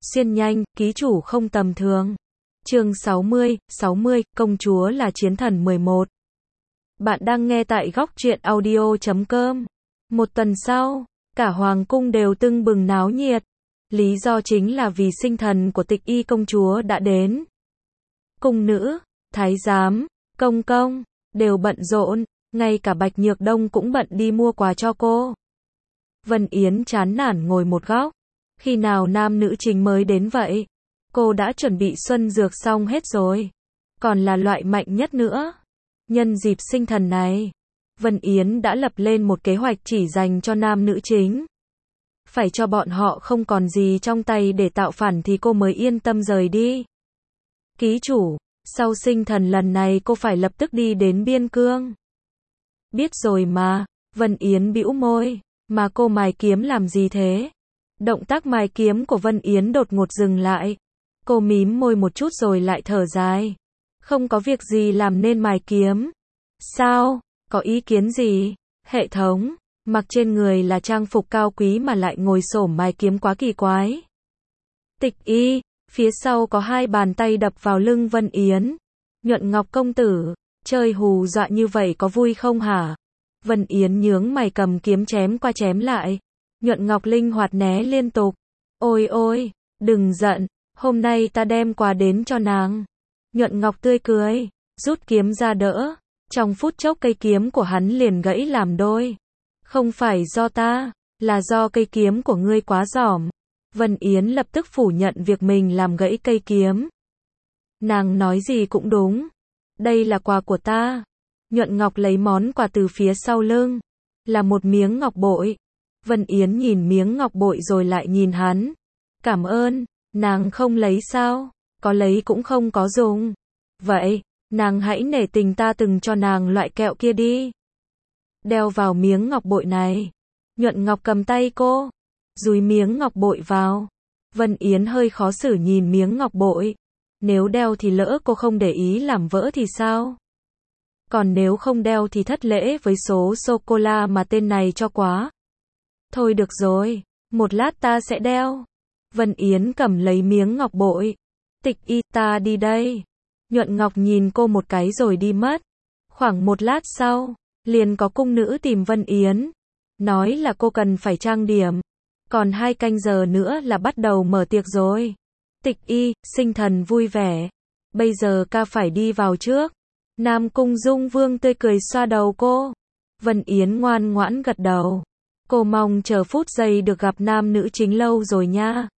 Xuyên nhanh, ký chủ không tầm thường. Chương 60, công chúa là chiến thần 11. Bạn đang nghe tại góc truyện audio.com. Một tuần sau, cả hoàng cung đều tưng bừng náo nhiệt. Lý do chính là vì sinh thần của Tịch Y công chúa đã đến. Cung nữ, thái giám, công công, đều bận rộn, ngay cả Bạch Nhược Đông cũng bận đi mua quà cho cô. Vân Yến chán nản ngồi một góc. Khi nào nam nữ chính mới đến vậy? Cô đã chuẩn bị xuân dược xong hết rồi. Còn là loại mạnh nhất nữa. Nhân dịp sinh thần này, Vân Yến đã lập lên một kế hoạch chỉ dành cho nam nữ chính. Phải cho bọn họ không còn gì trong tay để tạo phản thì cô mới yên tâm rời đi. Ký chủ, sau sinh thần lần này cô phải lập tức đi đến biên cương. Biết rồi mà, Vân Yến bĩu môi, mà cô mài kiếm làm gì thế? Động tác mài kiếm của Vân Yến đột ngột dừng lại. Cô mím môi một chút rồi lại thở dài. Không có việc gì làm nên mài kiếm. Sao? Có ý kiến gì? Hệ thống, mặc trên người là trang phục cao quý mà lại ngồi xổm mài kiếm quá kỳ quái. Tịch Y, phía sau có hai bàn tay đập vào lưng Vân Yến. Nhuận Ngọc công tử, chơi hù dọa như vậy có vui không hả? Vân Yến nhướng mày cầm kiếm chém qua chém lại. Nhuận Ngọc linh hoạt né liên tục. Ôi ôi, đừng giận, hôm nay ta đem quà đến cho nàng. Nhuận Ngọc tươi cười, rút kiếm ra đỡ. Trong phút chốc cây kiếm của hắn liền gãy làm đôi. Không phải do ta, là do cây kiếm của ngươi quá giỏm. Vân Yến lập tức phủ nhận việc mình làm gãy cây kiếm. Nàng nói gì cũng đúng. Đây là quà của ta. Nhuận Ngọc lấy món quà từ phía sau lưng. Là một miếng ngọc bội. Vân Yến nhìn miếng ngọc bội rồi lại nhìn hắn. Cảm ơn, nàng không lấy sao? Có lấy cũng không có dùng. Vậy, nàng hãy nể tình ta từng cho nàng loại kẹo kia đi. Đeo vào miếng ngọc bội này. Nhuận Ngọc cầm tay cô, dúi miếng ngọc bội vào. Vân Yến hơi khó xử nhìn miếng ngọc bội. Nếu đeo thì lỡ cô không để ý làm vỡ thì sao? Còn nếu không đeo thì thất lễ với số sô-cô-la mà tên này cho quá. Thôi được rồi, một lát ta sẽ đeo. Vân Yến cầm lấy miếng ngọc bội. Tịch Y, ta đi đây. Nhuận Ngọc nhìn cô một cái rồi đi mất. Khoảng một lát sau, liền có cung nữ tìm Vân Yến. Nói là cô cần phải trang điểm. Còn 2 canh giờ nữa là bắt đầu mở tiệc rồi. Tịch Y, sinh thần vui vẻ. Bây giờ ca phải đi vào trước. Nam Cung Dung Vương tươi cười xoa đầu cô. Vân Yến ngoan ngoãn gật đầu. Cô mong chờ phút giây được gặp nam nữ chính lâu rồi nha.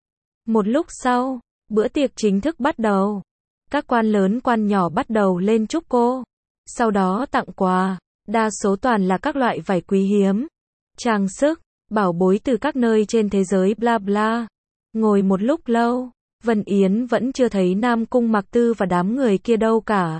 Một lúc sau, bữa tiệc chính thức bắt đầu. Các quan lớn quan nhỏ bắt đầu lên chúc cô. Sau đó tặng quà, đa số toàn là các loại vải quý hiếm, trang sức, bảo bối từ các nơi trên thế giới bla bla. Ngồi một lúc lâu, Vân Yến vẫn chưa thấy Nam Cung Mạc Tư và đám người kia đâu cả.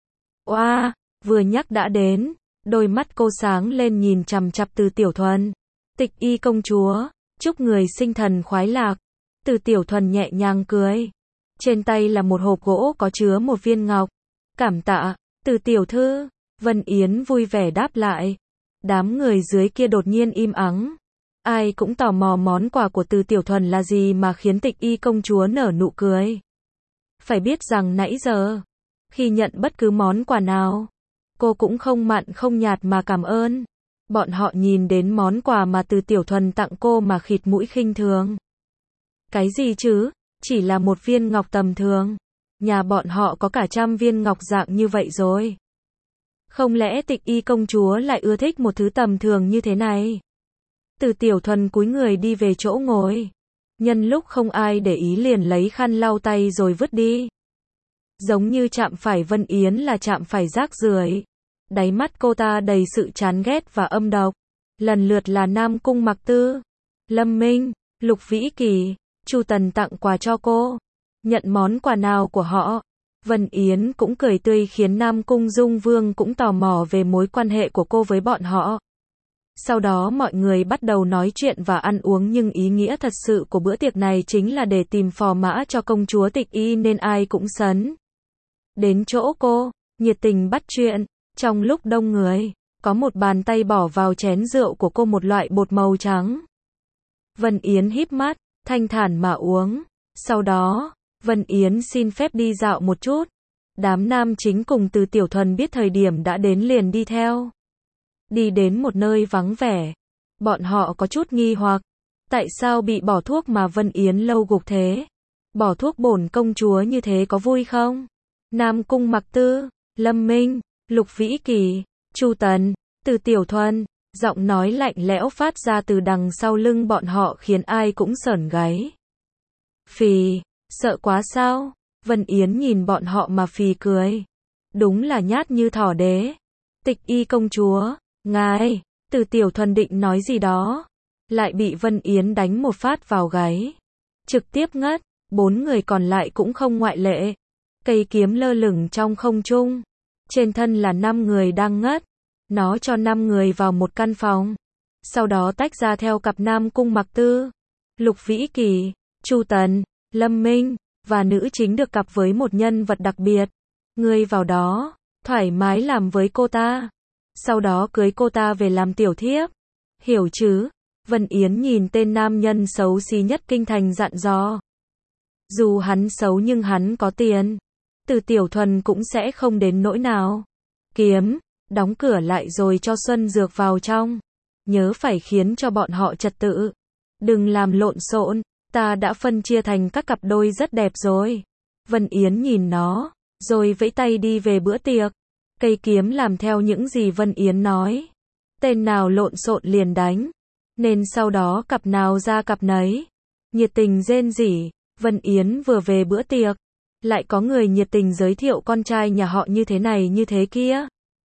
Oa, vừa nhắc đã đến, đôi mắt cô sáng lên nhìn chằm chằm Từ Tiểu Thuần. Tịch Y công chúa, chúc người sinh thần khoái lạc. Từ Tiểu Thuần nhẹ nhàng cười. Trên tay là một hộp gỗ có chứa một viên ngọc. Cảm tạ, Từ tiểu thư. Vân Yến vui vẻ đáp lại. Đám người dưới kia đột nhiên im ắng. Ai cũng tò mò món quà của Từ Tiểu Thuần là gì mà khiến Tịch Y công chúa nở nụ cười. Phải biết rằng nãy giờ, khi nhận bất cứ món quà nào, cô cũng không mặn không nhạt mà cảm ơn. Bọn họ nhìn đến món quà mà Từ Tiểu Thuần tặng cô mà khịt mũi khinh thường. Cái gì chứ? Chỉ là một viên ngọc tầm thường. Nhà bọn họ có cả 100 viên ngọc dạng như vậy rồi. Không lẽ Tịch Y công chúa lại ưa thích một thứ tầm thường như thế này? Từ Tiểu Thuần cúi người đi về chỗ ngồi. Nhân lúc không ai để ý liền lấy khăn lau tay rồi vứt đi. Giống như chạm phải Vân Yến là chạm phải rác rưởi. Đáy mắt cô ta đầy sự chán ghét và âm độc. Lần lượt là Nam Cung Mạc Tư, Lâm Minh, Lục Vĩ Kỳ, Chu Tần tặng quà cho cô. Nhận món quà nào của họ, Vân Yến cũng cười tươi khiến Nam Cung Dung Vương cũng tò mò về mối quan hệ của cô với bọn họ. Sau đó mọi người bắt đầu nói chuyện và ăn uống nhưng ý nghĩa thật sự của bữa tiệc này chính là để tìm phò mã cho công chúa Tịch Y nên ai cũng sấn đến chỗ cô, nhiệt tình bắt chuyện. Trong lúc đông người, có một bàn tay bỏ vào chén rượu của cô một loại bột màu trắng. Vân Yến híp mắt, thanh thản mà uống. Sau đó, Vân Yến xin phép đi dạo một chút. Đám nam chính cùng Từ Tiểu Thuần biết thời điểm đã đến liền đi theo. Đi đến một nơi vắng vẻ. Bọn họ có chút nghi hoặc. Tại sao bị bỏ thuốc mà Vân Yến lâu gục thế? Bỏ thuốc bổn công chúa như thế có vui không? Nam Cung Mặc Tư, Lâm Minh, Lục Vĩ Kỳ, Chu Tần, Từ Tiểu Thuần, giọng nói lạnh lẽo phát ra từ đằng sau lưng bọn họ khiến ai cũng sởn gáy. Phì, sợ quá sao? Vân Yến nhìn bọn họ mà phì cười. Đúng là nhát như thỏ đế. Tịch Y công chúa, ngài, Từ Tiểu Thuần định nói gì đó, lại bị Vân Yến đánh một phát vào gáy. Trực tiếp ngất, 4 người còn lại cũng không ngoại lệ. Cây kiếm lơ lửng trong không trung. Trên thân là 5 người đang ngất. Nó cho 5 người vào một căn phòng. Sau đó tách ra theo cặp Nam Cung Mặc Tư, Lục Vĩ Kỳ, Chu Tần, Lâm Minh, và nữ chính được cặp với một nhân vật đặc biệt. Ngươi vào đó, thoải mái làm với cô ta. Sau đó cưới cô ta về làm tiểu thiếp. Hiểu chứ? Vân Yến nhìn tên nam nhân xấu xí nhất kinh thành dặn dò. Dù hắn xấu nhưng hắn có tiền. Từ Tiểu Thuần cũng sẽ không đến nỗi nào. Kiếm, đóng cửa lại rồi cho Xuân Dược vào trong. Nhớ phải khiến cho bọn họ trật tự. Đừng làm lộn xộn, ta đã phân chia thành các cặp đôi rất đẹp rồi. Vân Yến nhìn nó, rồi vẫy tay đi về bữa tiệc. Cây kiếm làm theo những gì Vân Yến nói. Tên nào lộn xộn liền đánh. Nên sau đó cặp nào ra cặp nấy. Nhiệt tình rên rỉ. Vân Yến vừa về bữa tiệc, lại có người nhiệt tình giới thiệu con trai nhà họ như thế này như thế kia.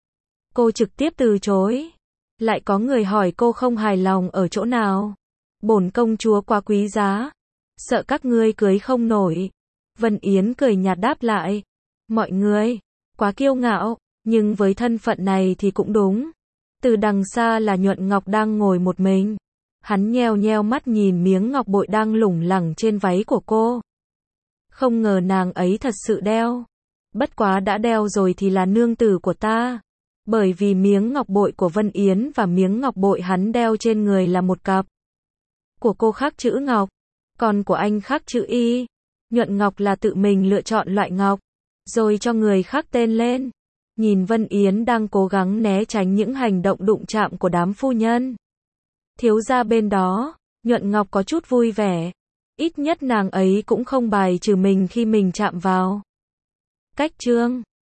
Cô trực tiếp từ chối. Lại có người hỏi cô không hài lòng ở chỗ nào. Bổn công chúa quá quý giá, sợ các ngươi cưới không nổi. Vân Yến cười nhạt đáp lại. Mọi người, quá kiêu ngạo, nhưng với thân phận này thì cũng đúng. Từ đằng xa là Nhuận Ngọc đang ngồi một mình. Hắn nheo nheo mắt nhìn miếng ngọc bội đang lủng lẳng trên váy của cô. Không ngờ nàng ấy thật sự đeo. Bất quá đã đeo rồi thì là nương tử của ta. Bởi vì miếng ngọc bội của Vân Yến và miếng ngọc bội hắn đeo trên người là một cặp. Của cô khắc chữ ngọc, còn của anh khắc chữ Y. Nhuận Ngọc là tự mình lựa chọn loại ngọc, rồi cho người khắc tên lên. Nhìn Vân Yến đang cố gắng né tránh những hành động đụng chạm của đám phu nhân. Thiếu gia bên đó, Nhuận Ngọc có chút vui vẻ. Ít nhất nàng ấy cũng không bài trừ mình khi mình chạm vào. Cách chương